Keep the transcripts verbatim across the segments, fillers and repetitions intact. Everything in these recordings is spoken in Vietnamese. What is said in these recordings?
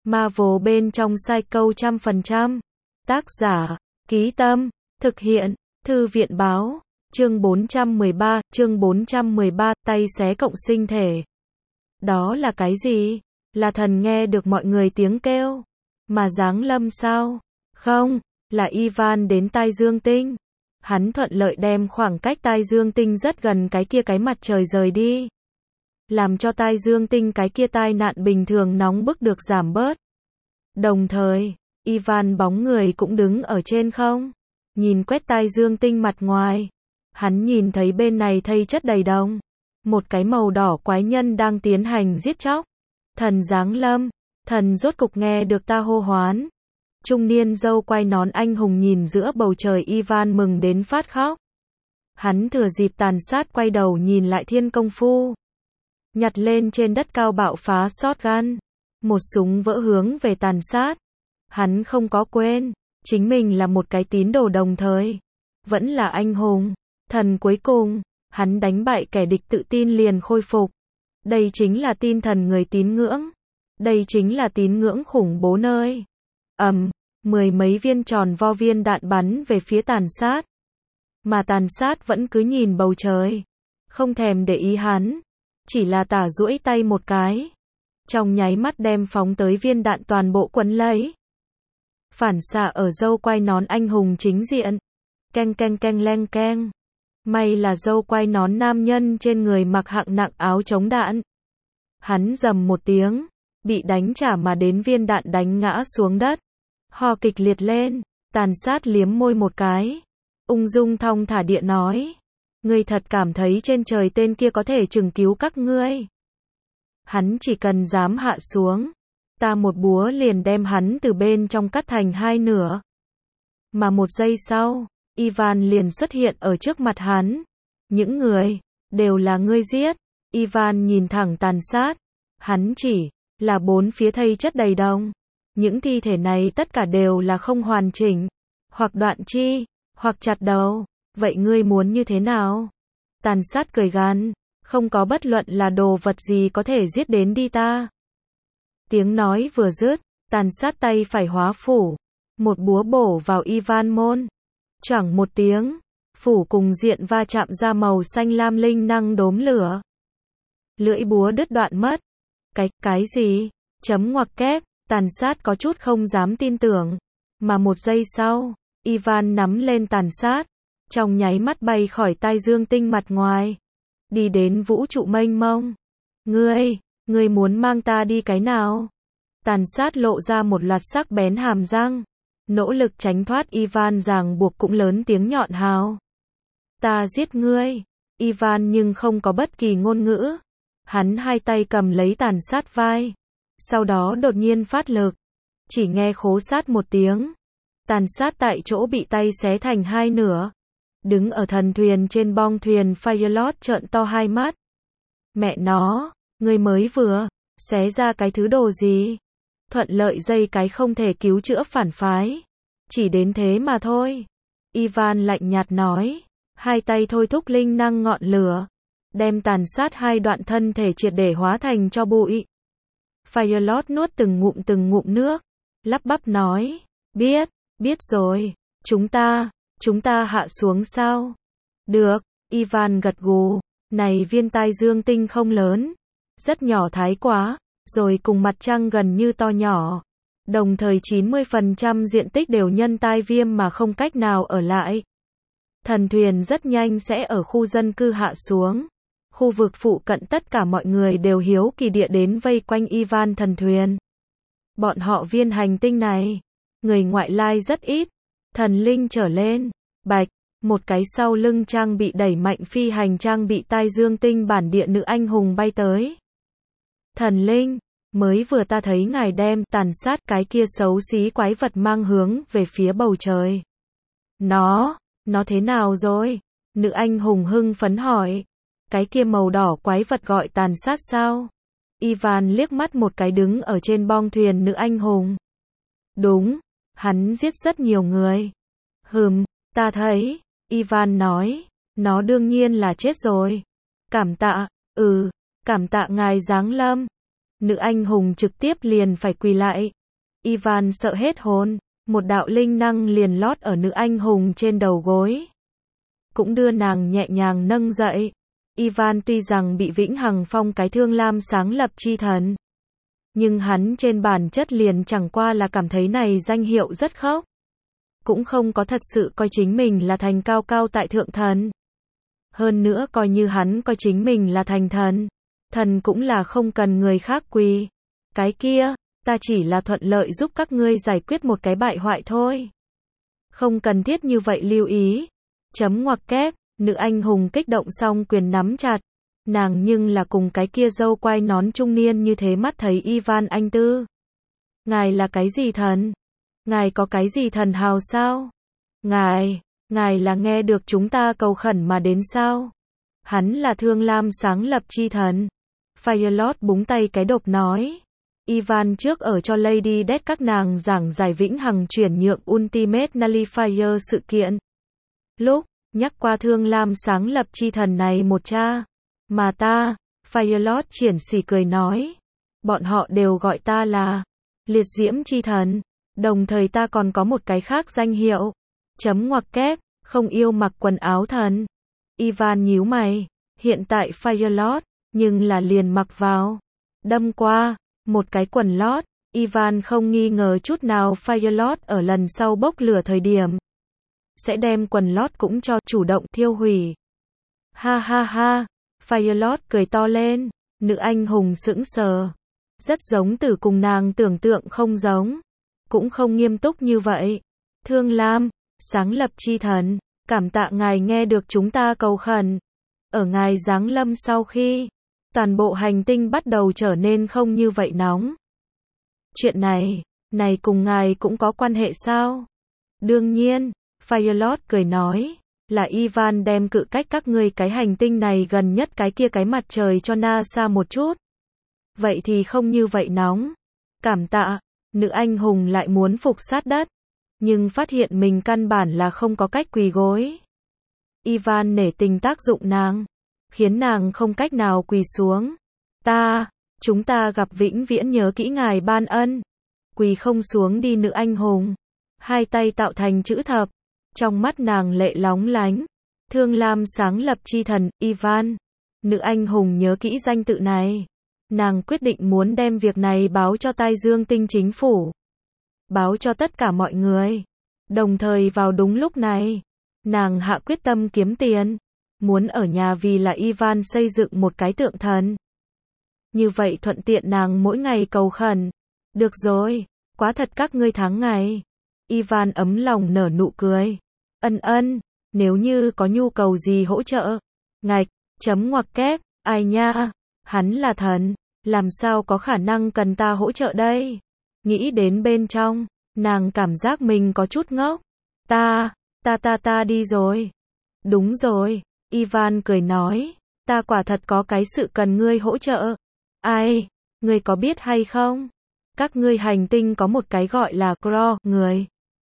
Marvel bên trong Psycho trăm phần trăm. Tác giả, Ký Tâm, thực hiện, Thư viện báo, chương bốn trăm mười ba, chương bốn trăm mười ba, tay xé cộng sinh thể. Đó là cái gì? Là thần nghe được mọi người tiếng kêu, mà giáng lâm sao? Không, là Ivan đến Tai Dương Tinh. Hắn thuận lợi đem khoảng cách Tai Dương Tinh rất gần cái kia cái mặt trời rời đi. Làm cho Tai Dương Tinh cái kia tai nạn bình thường nóng bức được giảm bớt. Đồng thời, Ivan bóng người cũng đứng ở trên không, nhìn quét Tai Dương Tinh mặt ngoài. Hắn nhìn thấy bên này thây chất đầy đồng, một cái màu đỏ quái nhân đang tiến hành giết chóc. Thần giáng lâm, thần rốt cục nghe được ta hô hoán. Trung niên dâu quai nón anh hùng nhìn giữa bầu trời Ivan mừng đến phát khóc. Hắn thừa dịp tàn sát quay đầu nhìn lại Thiên Công Phu. Nhặt lên trên đất cao bạo phá shotgun. Một súng vỡ hướng về tàn sát. Hắn không có quên, chính mình là một cái tín đồ đồng thời. Vẫn là anh hùng. Thần cuối cùng, hắn đánh bại kẻ địch tự tin liền khôi phục. Đây chính là tin thần người tín ngưỡng. Đây chính là tín ngưỡng khủng bố nơi. Ầm, um, mười mấy viên tròn vo viên đạn bắn về phía tàn sát. Mà tàn sát vẫn cứ nhìn bầu trời, không thèm để ý hắn, chỉ là tả duỗi tay một cái, trong nháy mắt đem phóng tới viên đạn toàn bộ quấn lấy. Phản xạ ở dâu quai nón anh hùng chính diện. Keng keng keng leng keng. May là dâu quai nón nam nhân trên người mặc hạng nặng áo chống đạn. Hắn rầm một tiếng, bị đánh trả mà đến viên đạn đánh ngã xuống đất. Ho kịch liệt lên, tàn sát liếm môi một cái. Ung dung thong thả địa nói. Ngươi thật cảm thấy trên trời tên kia có thể chừng cứu các ngươi. Hắn chỉ cần dám hạ xuống, ta một búa liền đem hắn từ bên trong cắt thành hai nửa. Mà một giây sau, Ivan liền xuất hiện ở trước mặt hắn. Những người, đều là ngươi giết. Ivan nhìn thẳng tàn sát. Hắn chỉ, là bốn phía thây chất đầy đồng. Những thi thể này tất cả đều là không hoàn chỉnh. Hoặc đoạn chi, hoặc chặt đầu. Vậy ngươi muốn như thế nào? Tàn sát cười gằn. Không có bất luận là đồ vật gì có thể giết đến đi ta. Tiếng nói vừa dứt, tàn sát tay phải hóa phủ. Một búa bổ vào Ivan môn. Chẳng một tiếng, phủ cùng diện va chạm ra màu xanh lam linh năng đốm lửa. Lưỡi búa đứt đoạn mất. Cái, cái gì? Chấm ngoặc kép, tàn sát có chút không dám tin tưởng. Mà một giây sau, Ivan nắm lên tàn sát, trong nháy mắt bay khỏi Tai Dương Tinh mặt ngoài. Đi đến vũ trụ mênh mông. Ngươi, ngươi muốn mang ta đi cái nào? Tàn sát lộ ra một loạt sắc bén hàm răng. Nỗ lực tránh thoát Ivan ràng buộc cũng lớn tiếng nhọn hào. Ta giết ngươi. Ivan nhưng không có bất kỳ ngôn ngữ. Hắn hai tay cầm lấy tàn sát vai. Sau đó đột nhiên phát lực. Chỉ nghe khố sát một tiếng. Tàn sát tại chỗ bị tay xé thành hai nửa. Đứng ở thần thuyền trên bong thuyền Firelord trợn to hai mắt. Mẹ nó, ngươi mới vừa xé ra cái thứ đồ gì? Thuận lợi dây cái không thể cứu chữa phản phái. Chỉ đến thế mà thôi. Ivan lạnh nhạt nói. Hai tay thôi thúc linh năng ngọn lửa. Đem tàn sát hai đoạn thân thể triệt để hóa thành cho bụi. Firelord nuốt từng ngụm từng ngụm nước. Lắp bắp nói. Biết, biết rồi. Chúng ta, chúng ta hạ xuống sao? Được, Ivan gật gù. Này viên Tai Dương Tinh không lớn. Rất nhỏ thái quá. Rồi cùng mặt trăng gần như to nhỏ. Đồng thời chín mươi phần trăm diện tích đều nhân tai viêm mà không cách nào ở lại. Thần thuyền rất nhanh sẽ ở khu dân cư hạ xuống. Khu vực phụ cận tất cả mọi người đều hiếu kỳ địa đến vây quanh Ivan thần thuyền. Bọn họ viên hành tinh này, người ngoại lai rất ít. Thần linh trở lên, bạch, một cái sau lưng trang bị đẩy mạnh phi hành trang bị Tai Dương Tinh bản địa nữ anh hùng bay tới. Thần linh, mới vừa ta thấy ngài đem tàn sát cái kia xấu xí quái vật mang hướng về phía bầu trời. Nó, nó thế nào rồi? Nữ anh hùng hưng phấn hỏi. Cái kia màu đỏ quái vật gọi tàn sát sao? Ivan liếc mắt một cái đứng ở trên bong thuyền nữ anh hùng. Đúng, hắn giết rất nhiều người. Hừm, ta thấy, Ivan nói, nó đương nhiên là chết rồi. Cảm tạ, ừ, cảm tạ ngài giáng lâm. Nữ anh hùng trực tiếp liền phải quỳ lại. Ivan sợ hết hồn, một đạo linh năng liền lót ở nữ anh hùng trên đầu gối. Cũng đưa nàng nhẹ nhàng nâng dậy. Ivan tuy rằng bị vĩnh hằng phong cái Thương Lam sáng lập chi thần, nhưng hắn trên bản chất liền chẳng qua là cảm thấy này danh hiệu rất khốc. Cũng không có thật sự coi chính mình là thành cao cao tại thượng thần. Hơn nữa coi như hắn coi chính mình là thành thần. Thần cũng là không cần người khác quỳ. Cái kia, ta chỉ là thuận lợi giúp các ngươi giải quyết một cái bại hoại thôi. Không cần thiết như vậy lưu ý. Chấm ngoặc kép, nữ anh hùng kích động xong quyền nắm chặt. Nàng nhưng là cùng cái kia dâu quai nón trung niên như thế mắt thấy Ivan anh tư. Ngài là cái gì thần? Ngài có cái gì thần hào sao? Ngài, ngài là nghe được chúng ta cầu khẩn mà đến sao? Hắn là Thương Lam sáng lập chi thần. Firelord búng tay cái độc nói. Ivan trước ở cho Lady Death các nàng giảng giải vĩnh hằng chuyển nhượng Ultimate Nullifier sự kiện. Lúc nhắc qua Thương Lam sáng lập chi thần này một cha. Mà ta, Firelord triển sỉ cười nói. Bọn họ đều gọi ta là liệt diễm chi thần. Đồng thời ta còn có một cái khác danh hiệu. Chấm ngoặc kép, không yêu mặc quần áo thần. Ivan nhíu mày. Hiện tại Firelord, nhưng là liền mặc vào. Đâm qua, một cái quần lót. Ivan không nghi ngờ chút nào Firelord ở lần sau bốc lửa thời điểm. Sẽ đem quần lót cũng cho chủ động thiêu hủy. Ha ha ha, Firelord cười to lên. Nữ anh hùng sững sờ. Rất giống từ cùng nàng tưởng tượng không giống. Cũng không nghiêm túc như vậy. Thương Lam, sáng lập chi thần, cảm tạ ngài nghe được chúng ta cầu khẩn. Ở ngài giáng lâm sau khi, toàn bộ hành tinh bắt đầu trở nên không như vậy nóng. Chuyện này, này cùng ngài cũng có quan hệ sao? Đương nhiên, Firelord cười nói, là Ivan đem cự cách các ngươi cái hành tinh này gần nhất cái kia cái mặt trời cho NASA một chút. Vậy thì không như vậy nóng. Cảm tạ. Nữ anh hùng lại muốn phục sát đất, nhưng phát hiện mình căn bản là không có cách quỳ gối. Ivan nể tình tác dụng nàng, khiến nàng không cách nào quỳ xuống. Ta, chúng ta gặp vĩnh viễn nhớ kỹ ngài ban ân. Quỳ không xuống đi nữ anh hùng. Hai tay tạo thành chữ thập, trong mắt nàng lệ lóng lánh. Thương Lam sáng lập chi thần, Ivan. Nữ anh hùng nhớ kỹ danh tự này. Nàng quyết định muốn đem việc này báo cho Tai Dương Tinh chính phủ. Báo cho tất cả mọi người. Đồng thời vào đúng lúc này, nàng hạ quyết tâm kiếm tiền. Muốn ở nhà vì là Ivan xây dựng một cái tượng thần. Như vậy thuận tiện nàng mỗi ngày cầu khẩn. Được rồi, quá thật các ngươi tháng ngày. Ivan ấm lòng nở nụ cười. Ân ân, nếu như có nhu cầu gì hỗ trợ. Ngạch, chấm ngoặc kép, ai nha. Hắn là thần, làm sao có khả năng cần ta hỗ trợ đây? Nghĩ đến bên trong, nàng cảm giác mình có chút ngốc. Ta, ta ta ta đi rồi. Đúng rồi, Ivan cười nói, ta quả thật có cái sự cần ngươi hỗ trợ. Ai, ngươi có biết hay không? Các ngươi hành tinh có một cái gọi là Gro, người.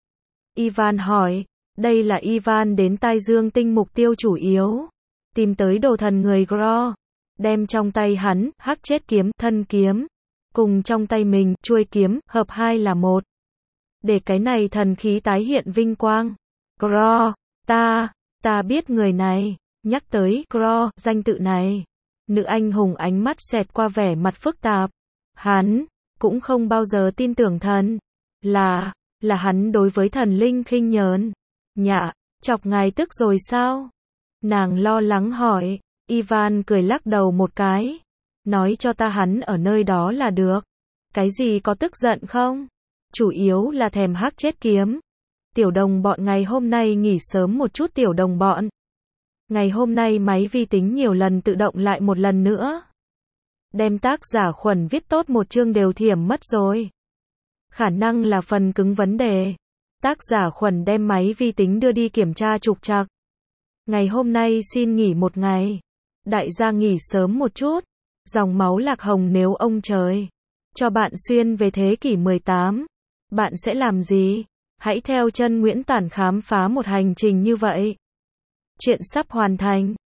Ivan hỏi, đây là Ivan đến Tai Dương Tinh mục tiêu chủ yếu. Tìm tới đồ thần người Gro. Đem trong tay hắn, hắc chết kiếm, thân kiếm, cùng trong tay mình, chuôi kiếm, hợp hai là một. Để cái này thần khí tái hiện vinh quang. Gro, ta, ta biết người này, nhắc tới Gro, danh tự này. Nữ anh hùng ánh mắt xẹt qua vẻ mặt phức tạp. Hắn, cũng không bao giờ tin tưởng thần. Là, là hắn đối với thần linh khinh nhờn. Nhạ, chọc ngài tức rồi sao? Nàng lo lắng hỏi. Ivan cười lắc đầu một cái. Nói cho ta hắn ở nơi đó là được. Cái gì có tức giận không? Chủ yếu là thèm hắc chết kiếm. Tiểu đồng bọn ngày hôm nay nghỉ sớm một chút tiểu đồng bọn. Ngày hôm nay máy vi tính nhiều lần tự động lại một lần nữa. Đem tác giả Khuẩn viết tốt một chương đều thiểm mất rồi. Khả năng là phần cứng vấn đề. Tác giả Khuẩn đem máy vi tính đưa đi kiểm tra trục trặc. Ngày hôm nay xin nghỉ một ngày. Đại gia nghỉ sớm một chút. Dòng máu lạc hồng nếu ông trời cho bạn xuyên về thế kỷ mười tám, bạn sẽ làm gì? Hãy theo chân Nguyễn Tản khám phá một hành trình như vậy. Chuyện sắp hoàn thành.